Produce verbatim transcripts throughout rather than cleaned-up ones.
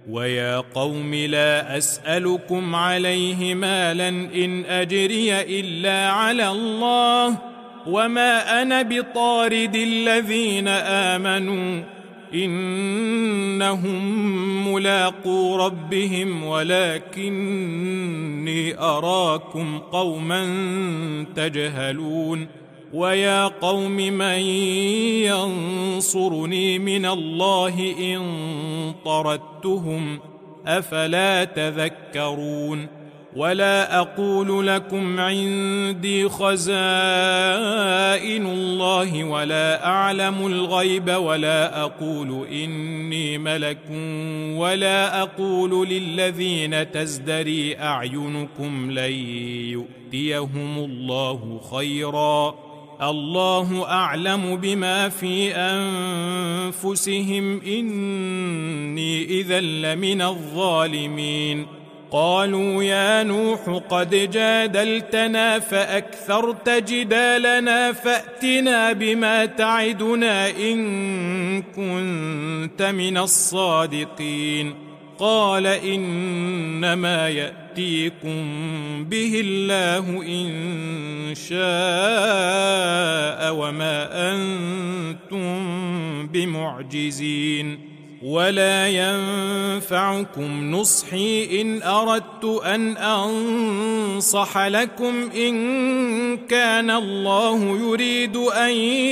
ويا قوم لا أسألكم عليه مالا إن أجري إلا على الله وما أنا بطارد الذين آمنوا إنهم ملاقو ربهم ولكني أراكم قوما تجهلون ويا قوم من ينصرني من الله إن طردتهم أفلا تذكرون ولا أقول لكم عندي خزائن الله ولا أعلم الغيب ولا أقول إني ملك ولا أقول للذين تزدري أعينكم لن يؤتيهم الله خيرا الله أعلم بما في أنفسهم إني إذا لمن الظالمين قالوا يا نوح قد جادلتنا فأكثرت جدالنا فأتنا بما تعدنا إن كنت من الصادقين قال إنما يأتيكم به الله إن شاء وما أنتم بمعجزين ولا ينفعكم نصحي إن أردت أن أنصح لكم إن كان الله يريد أن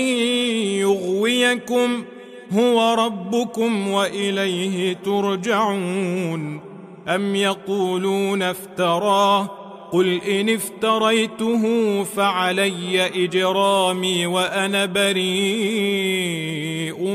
يغويكم هو ربكم وإليه ترجعون أم يقولون افتراه قل إن افتريته فعلي إجرامي وأنا بريء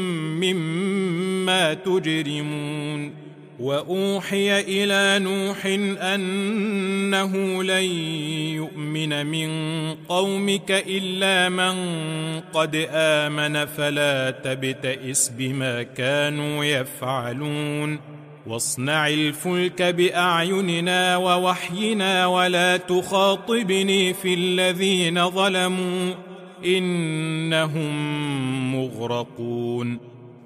مما تجرمون وأوحي إلى نوح أنه لن يؤمن من قومك إلا من قد آمن فلا تبتئس بما كانوا يفعلون واصنع الفلك بأعيننا ووحينا ولا تخاطبني في الذين ظلموا إنهم مغرقون